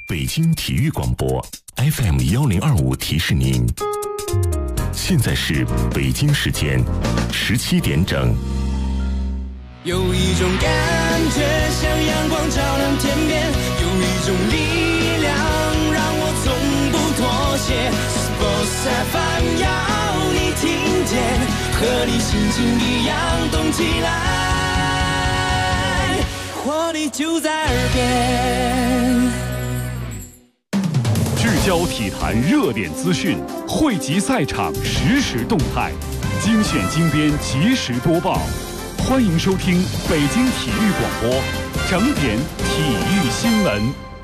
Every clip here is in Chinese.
北京体育广播 FM1025提示您，现在是北京时间17点整。 有一种感觉像阳光照亮天边，有一种力量让我从不妥协。Sports FM 要你听见，和你心情一样动起来，活力就在耳边。 聚焦体坛热点资讯，汇集赛场实时动态，精选精编即时播报。欢迎收听北京体育广播整点体育新闻。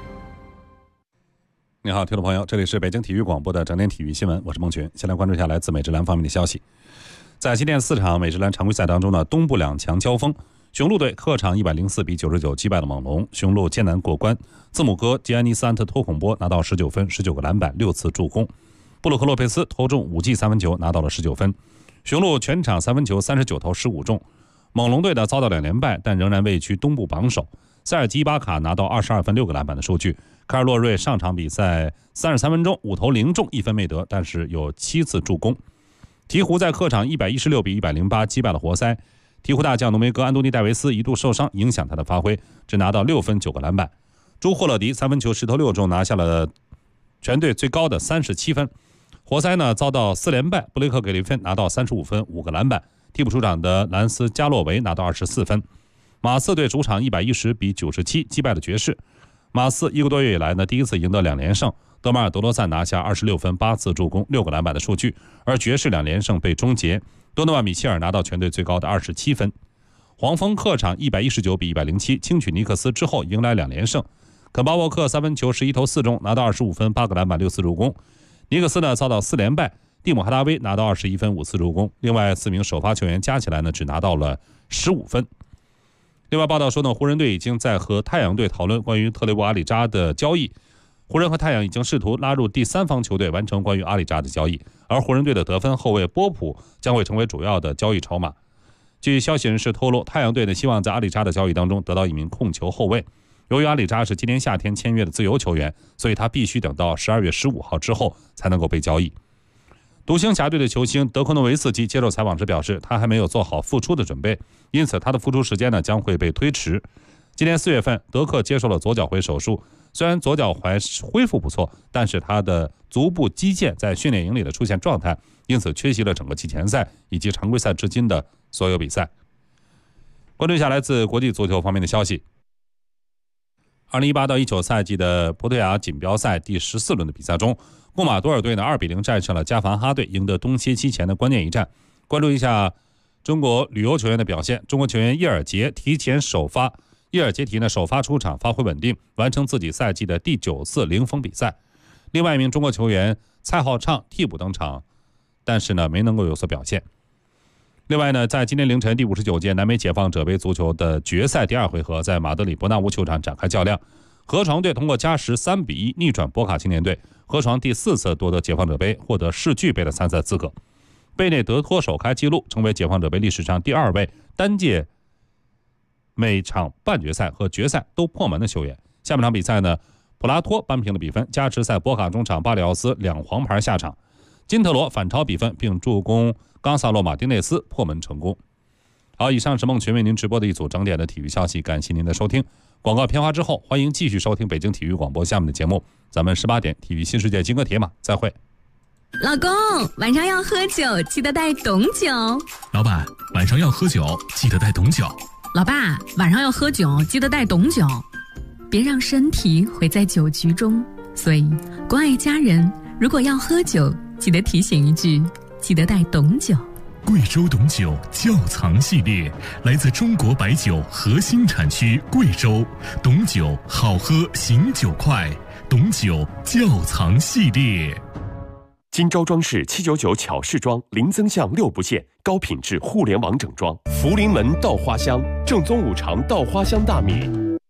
你好，听众朋友，这里是北京体育广播的整点体育新闻，我是孟群。先来关注一下来自美职篮方面的消息。在今天4场美职篮常规赛当中呢，东部两强交锋，雄鹿队客场104比99击败了猛龙，雄鹿艰难过关。字母哥吉安尼斯安特托孔波拿到19分，19个篮板，6次助攻。布鲁克洛佩斯投中5记3分球，拿到了19分。雄鹿全场3分球39投15中。猛龙队的遭到2连败，但仍然位居东部榜首。塞尔吉伊巴卡拿到22分6个篮板的数据。卡尔洛瑞上场比赛33分钟5投0中1分没得，但是有7次助攻。鹈鹕在客场116比108击败了活塞。鹈鹕大将浓眉哥安东尼戴维斯一度受伤，影响他的发挥，只拿到6分9个篮板。朱霍勒迪3分球10投6中，拿下了全队最高的37分。活塞呢遭到4连败，布雷克给了1分，拿到35分5个篮板。替补出场的兰斯加洛维拿到24分。马刺队主场110比97击败了爵士。马刺1个多月以来呢第一次赢得2连胜，德马尔德罗赞拿下26分8次助攻6个篮板的数据，而爵士2连胜被终结。多诺万米切尔拿到全队最高的27分。黄蜂客场119比107轻取尼克斯之后迎来2连胜。肯巴沃克3分球11投4中，拿到25分8个篮板6次助攻。尼克斯呢遭到4连败，蒂姆哈达威拿到21分5次助攻，另外4名首发球员加起来呢只拿到了15分。另外报道说呢，湖人队已经在和太阳队讨论关于特雷沃阿里扎的交易。湖人和太阳已经试图拉入第三方球队完成关于阿里扎的交易，而湖人队的得分后卫波普将会成为主要的交易筹码。据消息人士透露，太阳队呢希望在阿里扎的交易当中得到一名控球后卫。由于阿里扎是今年夏天签约的自由球员，所以他必须等到12月15号之后才能够被交易。独行侠队的球星德科诺维斯基接受采访时表示，他还没有做好复出的准备，因此他的复出时间呢将会被推迟。今年4月份，德克接受了左脚踝手术，虽然左脚踝恢复不错，但是他的足部肌腱在训练营里的出现状态，因此缺席了整个季前赛以及常规赛至今的所有比赛。关注一下来自国际足球方面的消息。2018到19赛季的葡萄牙锦标赛第14轮的比赛中，贡马多尔队呢2比0战胜了加凡哈队，赢得冬歇期前的关键一战。关注一下中国旅游球员的表现。中国球员叶尔杰提前首发，叶尔杰提呢首发出场，发挥稳定，完成自己赛季的第9次零封比赛。另外一名中国球员蔡浩畅替补登场，但是呢没能够有所表现。另外呢，在今天凌晨第59届南美解放者杯足球的决赛第2回合，在马德里伯纳乌球场展开较量。河床队通过加时3比1逆转博卡青年队，河床第4次夺得解放者杯，获得世俱杯的参赛资格。贝内德托首开纪录，成为解放者杯历史上第2位单届每场半决赛和决赛都破门的球员。下半场比赛呢，普拉托扳平了比分，加时赛博卡中场巴里奥斯2黄牌下场，金特罗反超比分并助攻冈萨洛马丁内斯破门成功。好，以上是孟群为您直播的一组整点的体育消息，感谢您的收听。广告片花之后，欢迎继续收听北京体育广播下面的节目。咱们18点体育新世界金戈铁马再会。 老公，晚上要喝酒，记得带董酒。 老板，晚上要喝酒，记得带董酒。 老爸，晚上要喝酒，记得带董酒。别让身体毁在酒局中。所以，关爱家人，如果要喝酒，记得提醒一句，记得带董酒。 贵州董酒窖藏系列来自中国白酒核心产区贵州，董酒好喝醒酒快，董酒窖藏系列。 金招装饰799巧饰装，零增项6不限，高品质互联网整装。福临门稻花香，正宗五常稻花香大米。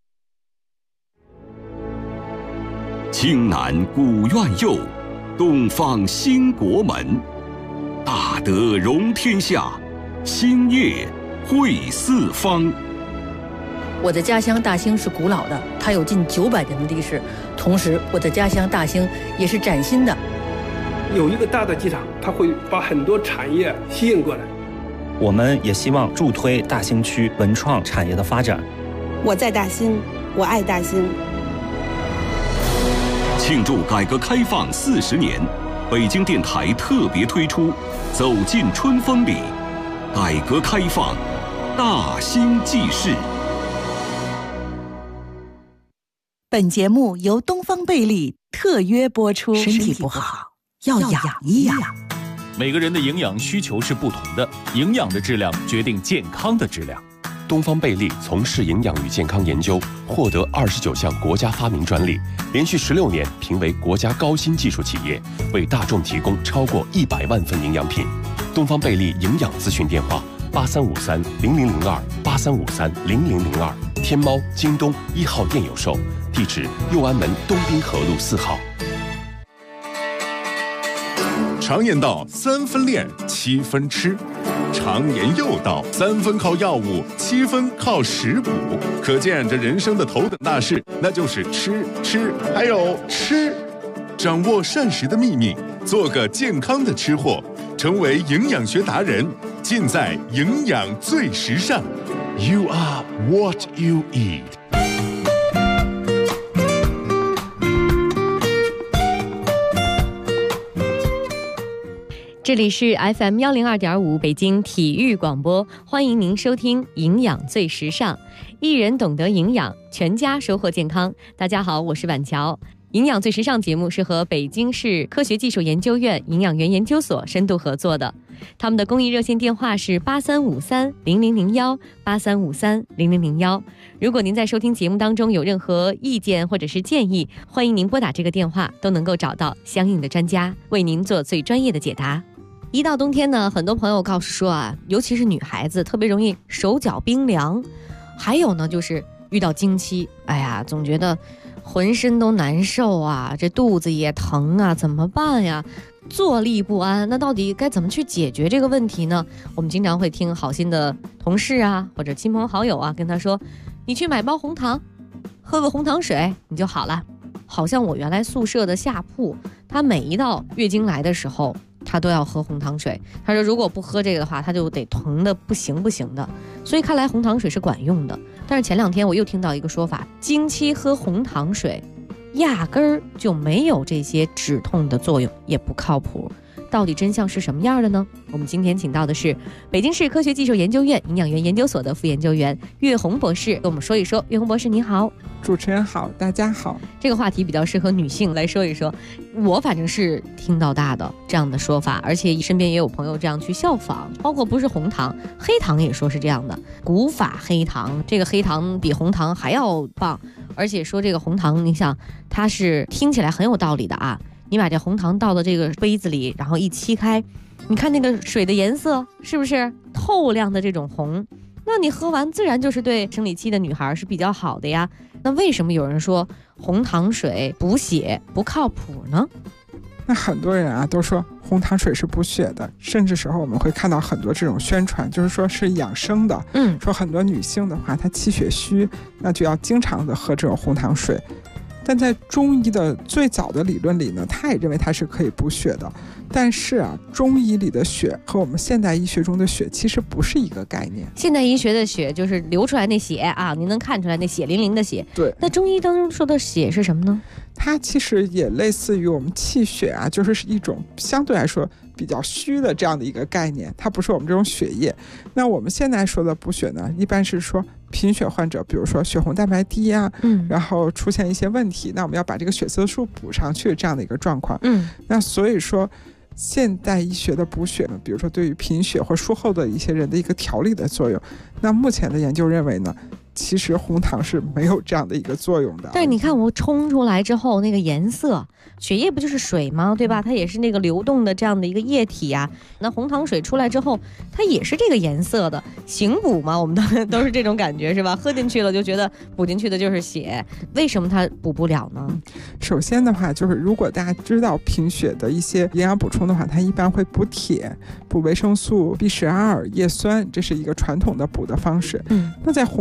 青南古院右，东方兴国门。大德容天下，兴业惠四方。 我的家乡大兴是古老的，它有近900年的历史， 同时我的家乡大兴也是崭新的。 有一个大的机场，它会把很多产业吸引过来。 我们也希望助推大兴区文创产业的发展。 我在大兴，我爱大兴。 庆祝改革开放40年，北京电台特别推出《走进春风里》，改革开放大兴记事。 本节目由东方贝利特约播出。身体不好要养一养。 每个人的营养需求是不同的，营养的质量决定健康的质量。 东方贝利从事营养与健康研究，获得29项国家发明专利，连续16年评为国家高新技术企业，为大众提供超过100万份营养品。东方贝利营养咨询电话83530002，83530002，天猫、京东1号店有售，地址右安门东滨河路4号。 常言道3分练7分吃，常言又道3分靠药物7分靠食补，可见这人生的头等大事那就是吃还有吃。掌握膳食的秘密，做个健康的吃货，成为营养学达人，尽在营养最时尚。 You are what you eat。 这里是 FM 102.5北京体育广播，欢迎您收听营养最时尚，一人懂得营养，全家收获健康。大家好，我是婉乔。营养最时尚节目是和北京市科学技术研究院营养员研究所深度合作的，他们的公益热线电话是83530001 83530001。如果您在收听节目当中有任何意见或者是建议，欢迎您拨打这个电话，都能够找到相应的专家为您做最专业的解答。一到冬天呢，很多朋友告诉说啊，尤其是女孩子特别容易手脚冰凉，还有呢就是遇到经期，哎呀，总觉得浑身都难受啊，这肚子也疼啊，怎么办呀？坐立不安，那到底该怎么去解决这个问题呢？我们经常会听好心的同事啊，或者亲朋好友啊，跟他说，你去买包红糖，喝个红糖水你就好了。好像我原来宿舍的下铺，他每一到月经来的时候，他都要喝红糖水。他说如果不喝这个的话，他就得疼的不行的。所以看来红糖水是管用的。但是前2天我又听到一个说法，经期喝红糖水压根儿就没有这些止痛的作用，也不靠谱。到底真相是什么样的呢？我们今天请到的是北京市科学技术研究院营养员研究所的副研究员岳红博士，跟我们说一说。岳红博士你好。 主持人好，大家好。 这个话题比较适合女性来说一说，我反正是听到大的这样的说法，而且身边也有朋友这样去效仿，包括不是红糖，黑糖也说是这样的，古法黑糖，这个黑糖比红糖还要棒，而且说这个红糖，你想它是听起来很有道理的啊，你把这红糖倒到这个杯子里，然后一沏开，你看那个水的颜色是不是透亮的这种红？那你喝完自然就是对生理期的女孩是比较好的呀。那为什么有人说红糖水补血不靠谱呢？ 那很多人啊都说红糖水是补血的，甚至时候我们会看到很多这种宣传，就是说是养生的。说很多女性的话，她气血虚，那就要经常的喝这种红糖水。但在中医的最早的理论里呢，他也认为它是可以补血的。但是啊，中医里的血和我们现代医学中的血其实不是一个概念。 现代医学的血就是流出来那血啊，你能看出来那血淋淋的血。 对。 那中医当中说的血是什么呢？ 它其实也类似于我们气血啊，就是一种相对来说比较虚的这样的一个概念，它不是我们这种血液。那我们现在说的补血呢，一般是说贫血患者，比如说血红蛋白低啊，然后出现一些问题，那我们要把这个血色素补上去这样的一个状况。那所以说现代医学的补血呢，比如说对于贫血或术后的一些人的一个调理的作用，那目前的研究认为呢，其实红糖是没有这样的一个作用的。 但是你看我冲出来之后那个颜色，血液不就是水吗？对吧？它也是那个流动的这样的一个液体啊。那红糖水出来之后，它也是这个颜色的，行补嘛，我们都是这种感觉是吧？喝进去了就觉得补进去的就是血，为什么它补不了呢？ 首先的话，就是如果大家知道贫血的一些营养补充的话，它一般会补铁、补维生素 B12、叶酸，这是一个传统的补的方式。那在红糖的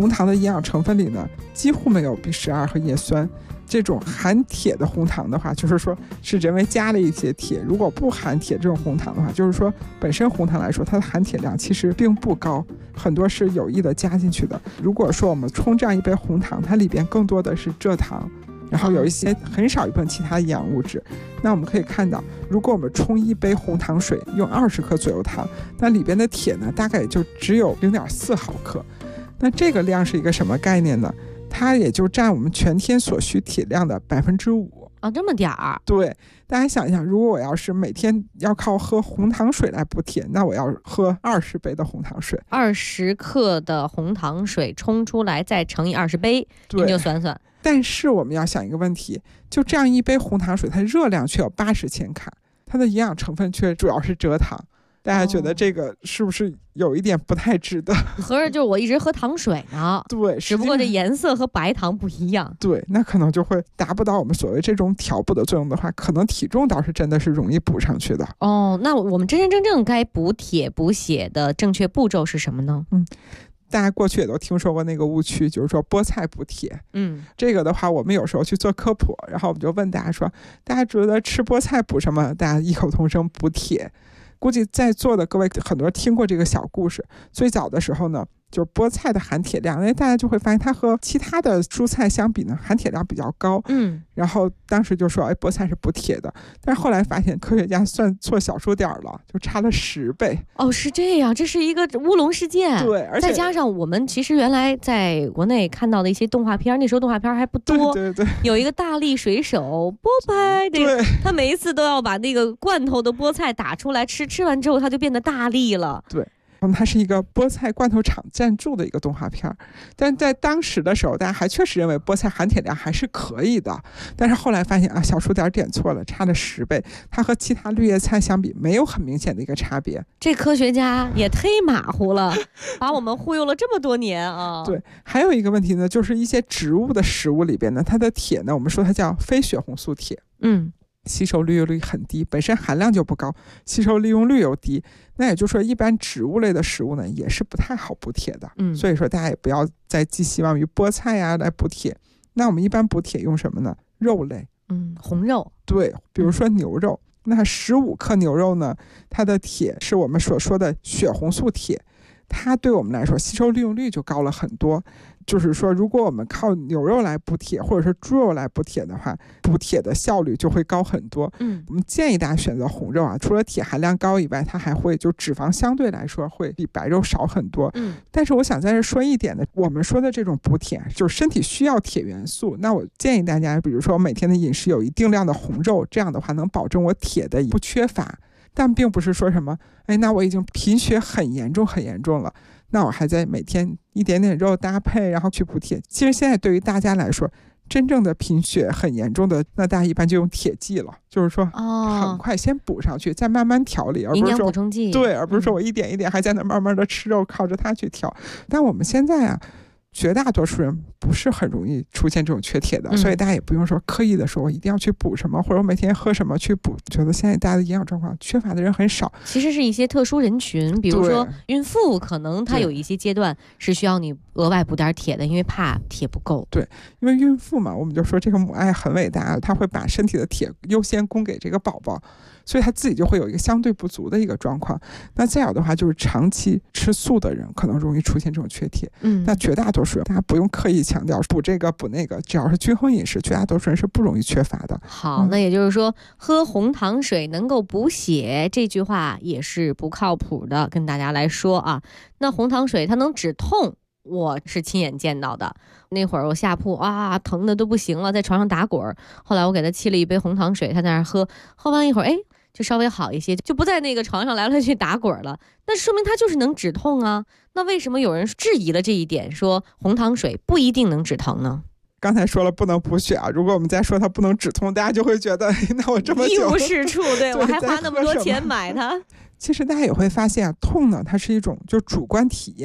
营养成分里呢，几乎没有 B12 和叶酸。这种含铁的红糖的话，就是说是人为加了一些铁。如果不含铁这种红糖的话，就是说本身红糖来说，它的含铁量其实并不高，很多是有意的加进去的。如果说我们冲这样一杯红糖，它里边更多的是蔗糖，然后有一些很少一部分其他营养物质。那我们可以看到，如果我们冲一杯红糖水，用20克左右糖，那里边的铁呢，大概也就只有0.4毫克。那这个量是一个什么概念呢？它也就占我们全天所需铁量的5% 啊，这么点儿。 对，大家想一想，如果我要是每天要靠喝红糖水来补铁，那我要喝20杯的红糖水 ，20克的红糖水冲出来，再乘以20杯，你就算算。 但是我们要想一个问题，就这样一杯红糖水，它热量却有80千卡，它的营养成分却主要是蔗糖。大家觉得这个是不是有一点不太值得？ 合着就是我一直喝糖水呢， 对， 只不过这颜色和白糖不一样。 对，那可能就会达不到我们所谓这种调补的作用的话，可能体重倒是真的是容易补上去的。 哦，那我们真真正正该补铁补血的正确步骤是什么呢？ 大家过去也都听说过那个误区，就是说菠菜补铁。这个的话，我们有时候去做科普，然后我们就问大家说，大家觉得吃菠菜补什么？大家异口同声补铁。估计在座的各位很多人听过这个小故事。最早的时候呢，就是菠菜的含铁量，大家就会发现它和其他的蔬菜相比呢，含铁量比较高。然后当时就说，菠菜是补铁的。但是后来发现科学家算错小数点了，就差了10倍。 哦，是这样，这是一个乌龙事件。 对，而且再加上我们其实原来在国内看到的一些动画片，那时候动画片还不多。 对， 有一个大力水手波派，他每一次都要把那个罐头的菠菜打出来吃，吃完之后他就变得大力了。 对。它是一个菠菜罐头厂赞助的一个动画片，但在当时的时候，大家还确实认为菠菜含铁量还是可以的。但是后来发现啊，小数点点错了，差了10倍，它和其他绿叶菜相比没有很明显的一个差别。 这科学家也忒马虎了，把我们忽悠了这么多年啊！ 对，还有一个问题呢，就是一些植物的食物里边呢，它的铁呢，我们说它叫非血红素铁。吸收利用率很低，本身含量就不高，吸收利用率又低，那也就是说一般植物类的食物呢也是不太好补铁的。所以说大家也不要再寄希望于菠菜呀来补铁。那我们一般补铁用什么呢？肉类， 红肉。 对，比如说牛肉，那15克牛肉呢，它的铁是我们所说的血红素铁，它对我们来说吸收利用率就高了很多。就是说，如果我们靠牛肉来补铁，或者是猪肉来补铁的话，补铁的效率就会高很多。我们建议大家选择红肉啊，除了铁含量高以外，它还会就脂肪相对来说会比白肉少很多。但是我想在这说一点呢，我们说的这种补铁，就是身体需要铁元素。那我建议大家，比如说每天的饮食有一定量的红肉，这样的话能保证我铁的不缺乏。但并不是说什么，那我已经贫血很严重了，那我还在每天一点点肉搭配，然后去补铁。其实现在对于大家来说，真正的贫血很严重的，那大家一般就用铁剂了，就是说很快先补上去，再慢慢调理，而不是说营养补充剂。 对，而不是说我一点一点还在那慢慢的吃肉，靠着它去调。但我们现在啊，绝大多数人不是很容易出现这种缺铁的，所以大家也不用说刻意的说我一定要去补什么，或者我每天喝什么去补。觉得现在大家的营养状况缺乏的人很少， 其实是一些特殊人群，比如说孕妇，可能她有一些阶段是需要你额外补点铁的，因为怕铁不够。 对，因为孕妇嘛，我们就说这个母爱很伟大，她会把身体的铁优先供给这个宝宝，所以她自己就会有一个相对不足的一个状况。那再有的话，就是长期吃素的人可能容易出现这种缺铁。那绝大多数人大家不用刻意强调补这个补那个，只要是均衡饮食，绝大多数人是不容易缺乏的。 好，那也就是说，喝红糖水能够补血，这句话也是不靠谱的，跟大家来说啊。那红糖水它能止痛，我是亲眼见到的。那会儿我下铺啊，疼的都不行了，在床上打滚。后来我给他沏了一杯红糖水，他在那儿喝，喝完一会儿，就稍微好一些，就不在那个床上来来去打滚了。那说明它就是能止痛啊。那为什么有人质疑了这一点，说红糖水不一定能止疼呢？ 刚才说了不能补血啊，如果我们再说它不能止痛，大家就会觉得那我这么久一无是处，对我还花那么多钱买它。 其实大家也会发现啊，痛呢它是一种就主观体验。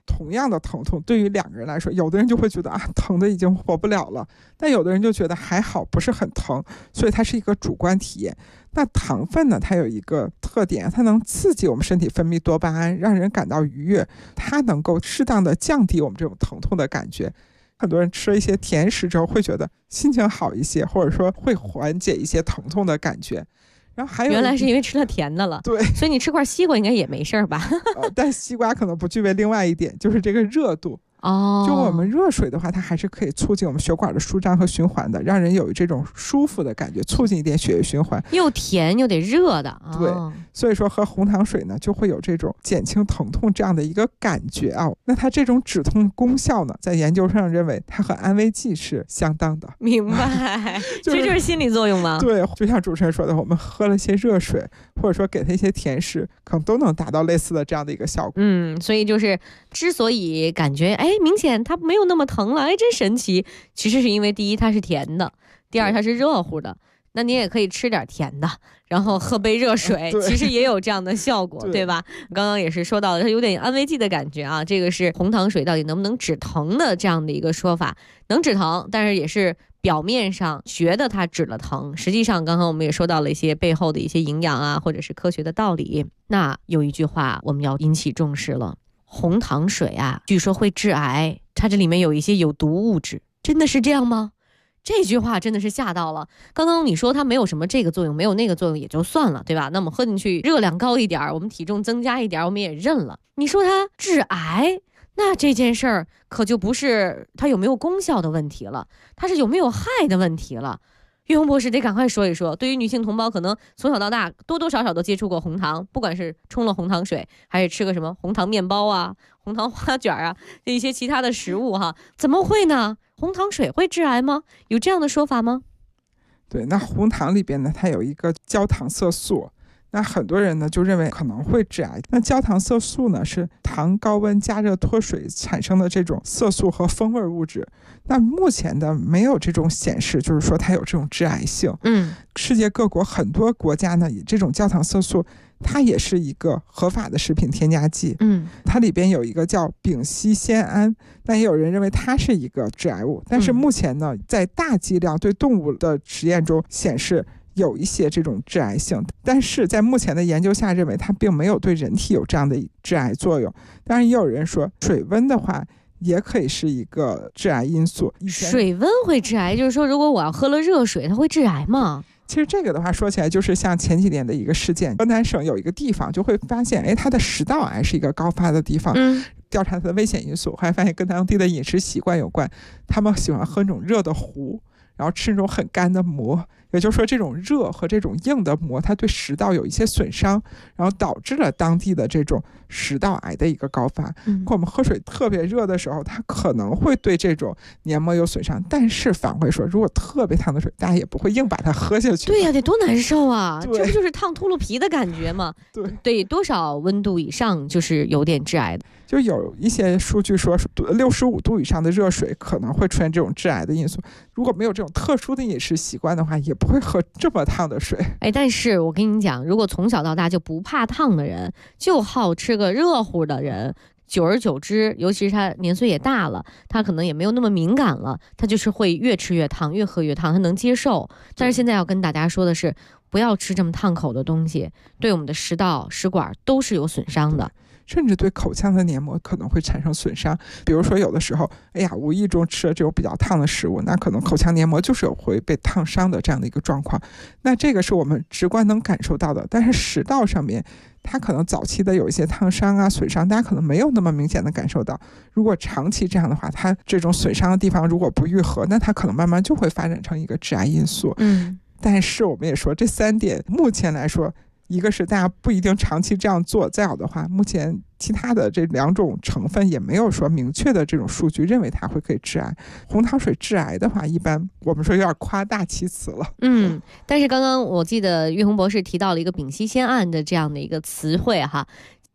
同样的疼痛对于2个人来说，有的人就会觉得啊，疼的已经活不了了，但有的人就觉得还好，不是很疼，所以它是一个主观体验。那糖分呢，它有一个特点，它能刺激我们身体分泌多巴胺，让人感到愉悦，它能够适当的降低我们这种疼痛的感觉。很多人吃了一些甜食之后会觉得心情好一些，或者说会缓解一些疼痛的感觉。然后还有原来是因为吃了甜的了， 对， 所以你吃块西瓜应该也没事吧？ 但西瓜可能不具备另外一点，就是这个热度。就我们热水的话，它还是可以促进我们血管的舒张和循环的，让人有这种舒服的感觉，促进一点血液循环。 又甜又得热的， 对，所以说喝红糖水呢，就会有这种减轻疼痛这样的一个感觉啊。那它这种止痛功效呢，在研究上认为它和安慰剂是相当的。 明白，这就是心理作用吗？ 对，就像主持人说的，我们喝了些热水，或者说给它一些甜食，可能都能达到类似的这样的一个效果。 所以就是之所以感觉明显它没有那么疼了，真神奇。其实是因为第一它是甜的，第二它是热乎的。那你也可以吃点甜的，然后喝杯热水，其实也有这样的效果，对吧？刚刚也是说到了，它有点安慰剂的感觉啊。这个是红糖水到底能不能止疼的这样的一个说法，能止疼，但是也是表面上觉得它止了疼，实际上刚刚我们也说到了一些背后的一些营养啊，或者是科学的道理。那有一句话我们要引起重视了，红糖水啊，据说会致癌，它这里面有一些有毒物质，真的是这样吗？这句话真的是吓到了。刚刚你说它没有什么这个作用，没有那个作用也就算了，对吧？那么喝进去热量高一点，我们体重增加一点，我们也认了。你说它致癌，那这件事儿可就不是它有没有功效的问题了，它是有没有害的问题了。岳红博士得赶快说一说，对于女性同胞，可能从小到大多多少少都接触过红糖，不管是冲了红糖水，还是吃个什么红糖面包啊、红糖花卷啊，这一些其他的食物哈，怎么会呢？红糖水会致癌吗？有这样的说法吗？ 对，那红糖里边呢，它有一个焦糖色素，那很多人呢就认为可能会致癌。那焦糖色素呢是糖高温加热脱水产生的这种色素和风味物质。那目前的没有这种显示，就是说它有这种致癌性。世界各国很多国家呢，以这种焦糖色素，它也是一个合法的食品添加剂。它里边有一个叫丙烯酰胺，那也有人认为它是一个致癌物。但是目前呢，在大剂量对动物的实验中显示有一些这种致癌性，但是在目前的研究下认为它并没有对人体有这样的致癌作用。当然也有人说水温的话也可以是一个致癌因素。 水温会致癌，就是说如果我要喝了热水，它会致癌吗？ 其实这个的话说起来，就是像前几年的一个事件，河南省有一个地方就会发现，它的食道癌是一个高发的地方。调查它的危险因素，后来发现跟当地的饮食习惯有关，他们喜欢喝那种热的糊，然后吃那种很干的馍。也就是说，这种热和这种硬的膜，它对食道有一些损伤，然后导致了当地的这种食道癌的一个高发。我们喝水特别热的时候，它可能会对这种黏膜有损伤，但是反过来说，如果特别烫的水，大家也不会硬把它喝下去。 对呀，得多难受啊！这不就是烫秃噜皮的感觉吗？对，多少温度以上就是有点致癌的。 就有一些数据说，65度以上的热水可能会出现这种致癌的因素。如果没有这种特殊的饮食习惯的话，也不会喝这么烫的水。 但是我跟你讲，如果从小到大就不怕烫的人，就好吃个热乎的人，久而久之，尤其是他年岁也大了，他可能也没有那么敏感了，他就是会越吃越烫，越喝越烫，他能接受。但是现在要跟大家说的是，不要吃这么烫口的东西，对我们的食道、食管都是有损伤的。 甚至对口腔的黏膜可能会产生损伤。比如说有的时候无意中吃了这种比较烫的食物，那可能口腔黏膜就是有会被烫伤的这样的一个状况。那这个是我们直观能感受到的。但是食道上面它可能早期的有一些烫伤啊损伤，大家可能没有那么明显的感受到。如果长期这样的话，它这种损伤的地方如果不愈合，那它可能慢慢就会发展成一个致癌因素。但是我们也说这3点目前来说，一个是大家不一定长期这样做，再好的话，目前其他的这2种成分也没有说明确的这种数据认为它会可以致癌。红糖水致癌的话，一般我们说有点夸大其词了。 但是刚刚我记得岳红博士提到了一个丙烯酰胺的这样的一个词汇哈，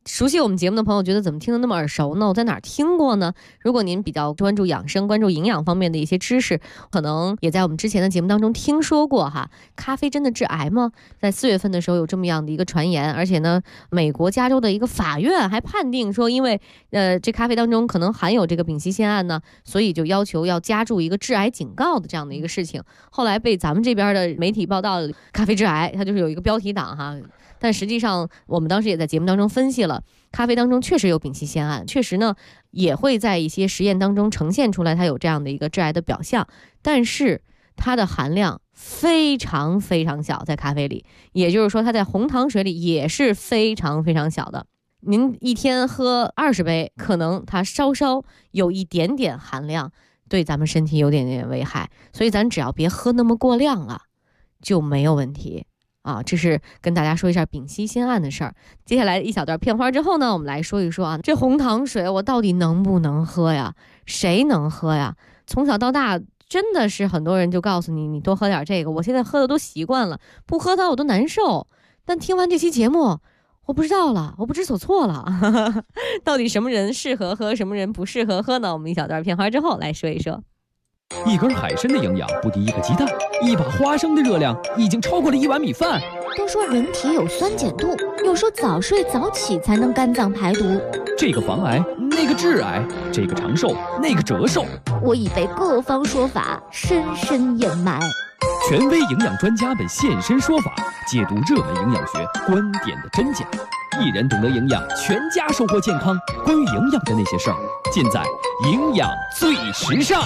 熟悉我们节目的朋友觉得怎么听得那么耳熟呢？我在哪儿听过呢？如果您比较关注养生、关注营养方面的一些知识，可能也在我们之前的节目当中听说过哈。咖啡真的致癌吗？在4月份的时候有这么样的一个传言，而且呢，美国加州的一个法院还判定说，因为这咖啡当中可能含有这个丙烯酰胺呢，所以就要求要加注一个致癌警告的这样的一个事情。后来被咱们这边的媒体报道，咖啡致癌，它就是有一个标题党哈。但实际上我们当时也在节目当中分析了，咖啡当中确实有丙烯酰胺，确实呢也会在一些实验当中呈现出来它有这样的一个致癌的表象，但是它的含量非常非常小，在咖啡里，也就是说它在红糖水里也是非常非常小的。您一天喝20杯，可能它稍稍有一点点含量，对咱们身体有点点危害，所以咱只要别喝那么过量了，就没有问题啊。这是跟大家说一下丙烯酰胺的事儿。接下来一小段片花之后呢，我们来说一说啊，这红糖水我到底能不能喝呀？谁能喝呀？从小到大真的是很多人就告诉你，你多喝点这个，我现在喝的都习惯了，不喝它我都难受。但听完这期节目，我不知道了，我不知所措了到底什么人适合喝，什么人不适合喝呢？我们一小段片花之后来说一说。 一根海参的营养不敌一个鸡蛋，一把花生的热量已经超过了1碗米饭。 都说人体有酸碱度，有时候早睡早起才能肝脏排毒。 这个防癌，那个致癌，这个长寿，那个折寿。 我已被各方说法深深掩埋。 权威营养专家们现身说法，解读热门营养学观点的真假。一人懂得营养，全家收获健康。关于营养的那些事儿，尽在营养最时尚。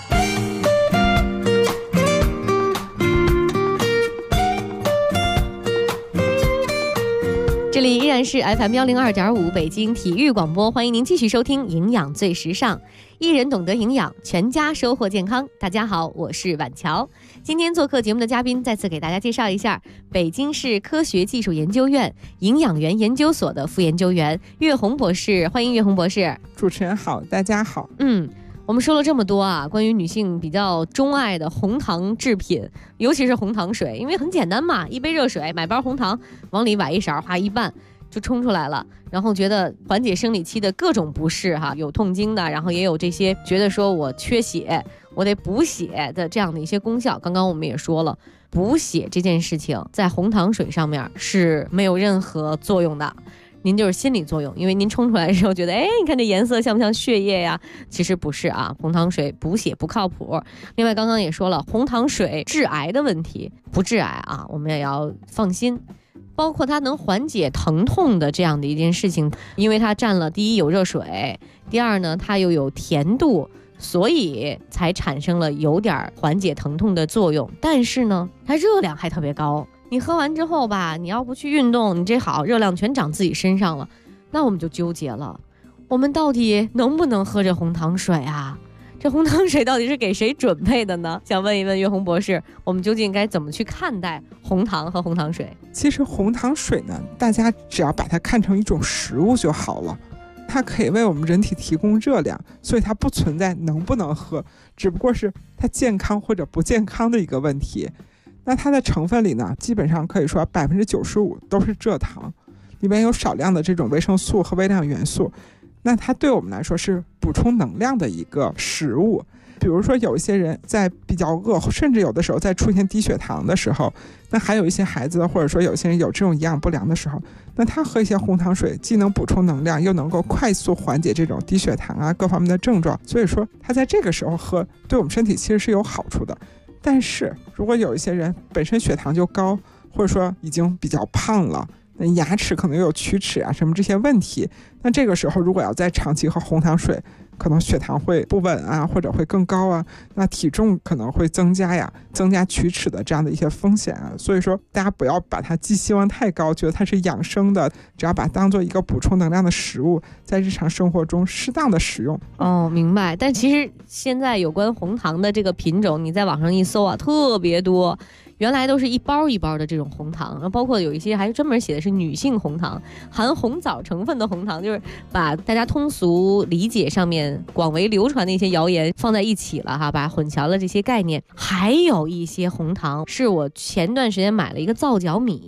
这里依然是 FM 102.5北京体育广播，欢迎您继续收听营养最时尚，一人懂得营养，全家收获健康。大家好，我是婉乔。今天做客节目的嘉宾，再次给大家介绍一下北京市科学技术研究院营养园研究所的副研究员岳红博士，欢迎岳红博士。 主持人好，大家好。 我们说了这么多啊，关于女性比较钟爱的红糖制品，尤其是红糖水，因为很简单嘛，一杯热水，买包红糖，往里崴一勺，哗一拌就冲出来了。然后觉得缓解生理期的各种不适哈，有痛经的，然后也有这些觉得说我缺血，我得补血的这样的一些功效。刚刚我们也说了，补血这件事情在红糖水上面是没有任何作用的。您就是心理作用，因为您冲出来的时候觉得，你看这颜色像不像血液呀？其实不是啊，红糖水补血不靠谱。另外刚刚也说了，红糖水致癌的问题，不致癌啊，我们也要放心。包括它能缓解疼痛的这样的一件事情，因为它占了第一有热水，第二呢它又有甜度，所以才产生了有点缓解疼痛的作用。但是呢，它热量还特别高。你喝完之后吧，你要不去运动，你这好热量全长自己身上了，那我们就纠结了，我们到底能不能喝这红糖水啊？这红糖水到底是给谁准备的呢？想问一问岳红博士，我们究竟该怎么去看待红糖和红糖水？ 其实红糖水呢，大家只要把它看成一种食物就好了，它可以为我们人体提供热量，所以它不存在能不能喝，只不过是它健康或者不健康的一个问题。那它的成分里呢，基本上可以说95%都是蔗糖，里面有少量的这种维生素和微量元素。那它对我们来说是补充能量的一个食物。比如说有一些人在比较饿，甚至有的时候在出现低血糖的时候，那还有一些孩子或者说有些人有这种营养不良的时候，那他喝一些红糖水，既能补充能量，又能够快速缓解这种低血糖啊各方面的症状。所以说他在这个时候喝，对我们身体其实是有好处的。但是如果有一些人本身血糖就高，或者说已经比较胖了，那牙齿可能有龋齿啊什么这些问题，那这个时候如果要再长期喝红糖水，可能血糖会不稳啊，或者会更高啊，那体重可能会增加龋齿的这样的一些风险啊。所以说大家不要把它寄希望太高，觉得它是养生的，只要把它当做一个补充能量的食物，在日常生活中适当的使用。 明白。但其实现在有关红糖的这个品种，你在网上一搜啊，特别多。原来都是一包一包的这种红糖，包括有一些还专门写的是女性红糖，含红枣成分的红糖，就是把大家通俗理解上面广为流传的一些谣言放在一起了哈，把混淆了这些概念。还有一些红糖是我前段时间买了一个皂角米，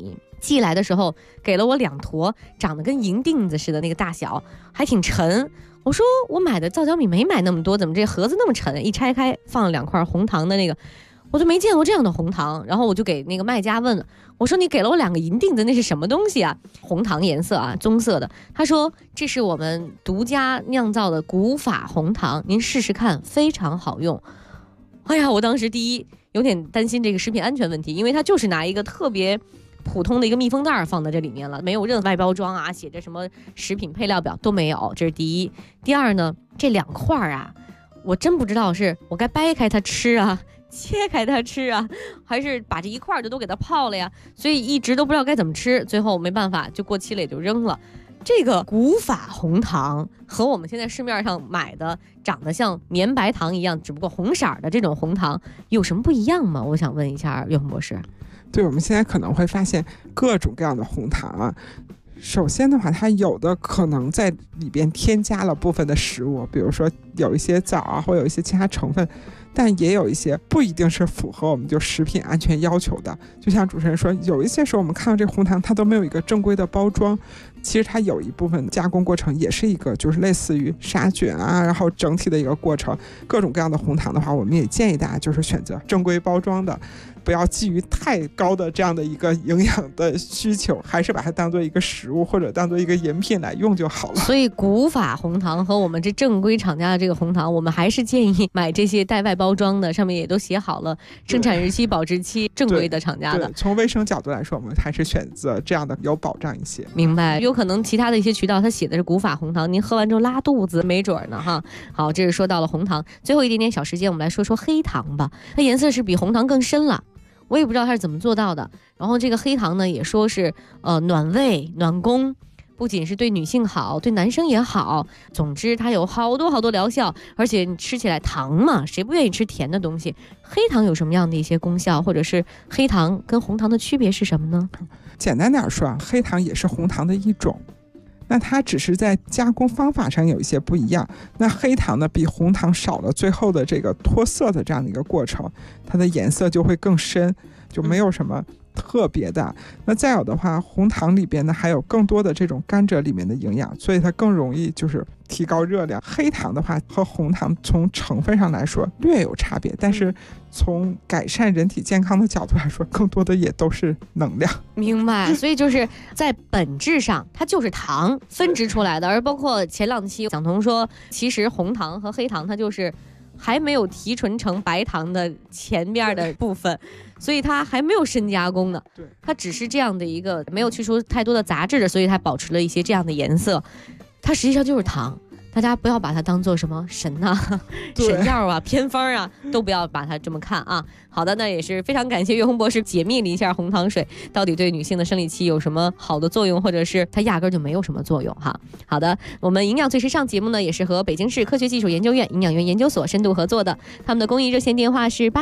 寄来的时候给了我2坨，长得跟银锭子似的那个大小，还挺沉。我说我买的皂角米没买那么多，怎么这盒子那么沉？一拆开放了2块红糖的那个，我都没见过这样的红糖。然后我就给那个卖家问了，我说你给了我2个银锭子，那是什么东西啊？红糖颜色啊，棕色的。他说这是我们独家酿造的古法红糖，您试试看，非常好用。哎呀，我当时第一有点担心这个食品安全问题，因为他就是拿一个特别普通的一个密封袋放在这里面了，没有任何外包装啊，写着什么食品配料表都没有，这是第一。第二呢，这2块啊，我真不知道是我该掰开它吃啊，切开它吃啊，还是把这一块就都给它泡了呀，所以一直都不知道该怎么吃，最后没办法就过期了，也就扔了。这个古法红糖和我们现在市面上买的长得像绵白糖一样，只不过红色的这种红糖有什么不一样吗？我想问一下岳红博士。 对，我们现在可能会发现各种各样的红糖啊。首先的话，它有的可能在里边添加了部分的食物，比如说有一些枣啊，或有一些其他成分，但也有一些不一定是符合我们就食品安全要求的。就像主持人说，有一些时候我们看到这红糖它都没有一个正规的包装，其实它有一部分加工过程也是一个就是类似于杀菌啊，然后整体的一个过程。各种各样的红糖的话，我们也建议大家就是选择正规包装的，不要基于太高的这样的一个营养的需求，还是把它当做一个食物或者当做一个饮品来用就好了。 所以古法红糖和我们这正规厂家的这个红糖，我们还是建议买这些带外包装的，上面也都写好了生产日期、保质期，正规的厂家的。 对，从卫生角度来说，我们还是选择这样的有保障一些。 明白。有可能其他的一些渠道它写的是古法红糖，您喝完之后拉肚子没准呢哈。好，这是说到了红糖，最后一点点小时间，我们来说说黑糖吧。它颜色是比红糖更深了，我也不知道它是怎么做到的。然后这个黑糖呢，也说是暖胃暖宫，不仅是对女性好，对男生也好。总之它有好多疗效，而且你吃起来糖嘛，谁不愿意吃甜的东西？黑糖有什么样的一些功效，或者是黑糖跟红糖的区别是什么呢？ 简单点说啊，黑糖也是红糖的一种，那它只是在加工方法上有一些不一样。那黑糖呢，比红糖少了最后的这个脱色的这样的一个过程，它的颜色就会更深，就没有什么特别的。那再有的话，红糖里边呢还有更多的这种甘蔗里面的营养，所以它更容易就是提高热量。黑糖的话和红糖从成分上来说略有差别，但是从改善人体健康的角度来说，更多的也都是能量。 明白。所以就是在本质上它就是糖分支出来的。而包括前2期蒋彤说，其实红糖和黑糖它就是还没有提纯成白糖的前面的部分，所以它还没有深加工呢。 对， 它只是这样的一个没有去除太多的杂质的，所以它保持了一些这样的颜色。它实际上就是糖，大家不要把它当做什么神啊、神药啊、偏方啊，都不要把它这么看啊。好的，那也是非常感谢岳红博士解密了一下红糖水到底对女性的生理期有什么好的作用，或者是它压根就没有什么作用哈。好的，我们营养最时尚节目呢，也是和北京市科学技术研究院营养院研究所深度合作的，他们的公益热线电话是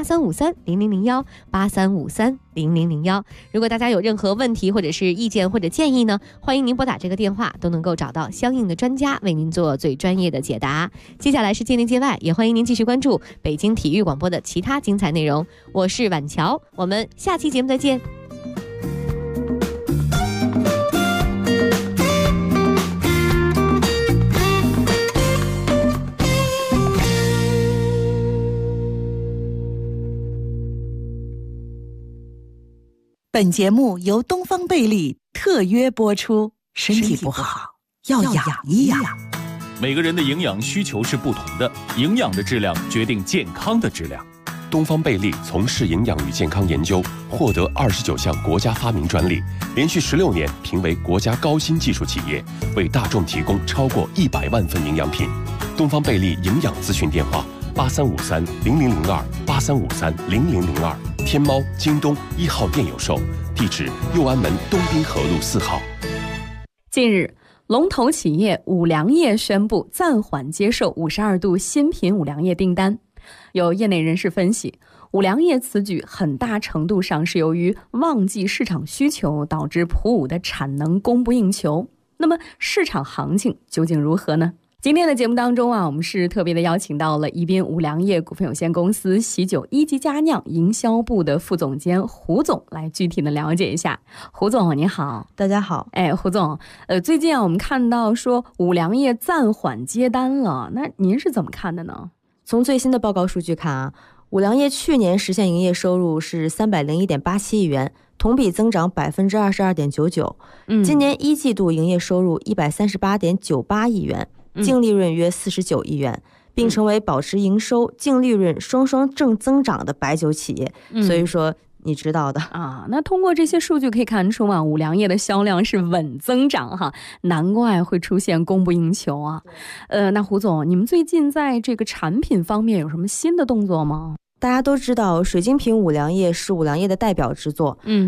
83530001，83530001。如果大家有任何问题或者是意见或者建议呢，欢迎您拨打这个电话，都能够找到相应的专家为您做最专业的解答。接下来是界内界外，也欢迎您继续关注北京体育广播的其他精彩内容。我是婉乔，我们下期节目再见。 本节目由东方贝利特约播出。身体不好要养一养。 每个人的营养需求是不同的，营养的质量决定健康的质量。 东方贝利从事营养与健康研究，获得29项国家发明专利，连续16年评为国家高新技术企业，为大众提供超过100万份营养品。东方贝利营养咨询电话：83530002，83530002。天猫、京东1号店有售，地址右安门东滨河路4号。 近日，龙头企业五粮液宣布暂缓接受52度新品五粮液订单。有业内人士分析，五粮液此举很大程度上是由于旺季市场需求导致普五的产能供不应求。那么市场行情究竟如何呢？ 今天的节目当中啊，我们是特别的邀请到了宜宾五粮液股份有限公司喜酒一级佳酿营销部的副总监胡总来具体的了解一下。胡总你好。 大家好。 胡总，最近啊我们看到说五粮液暂缓接单了，那您是怎么看的呢？ 从最新的报告数据看啊，五粮液去年实现营业收入是301.87亿元，同比增长22.99%。今年一季度营业收入138.98亿元，净利润约49亿元，并成为保持营收、净利润双双正增长的白酒企业。所以说你知道的啊。那通过这些数据可以看出嘛，五粮液的销量是稳增长哈，难怪会出现供不应求啊。那胡总，你们最近在这个产品方面有什么新的动作吗？ 大家都知道水晶瓶五粮液是五粮液的代表之作，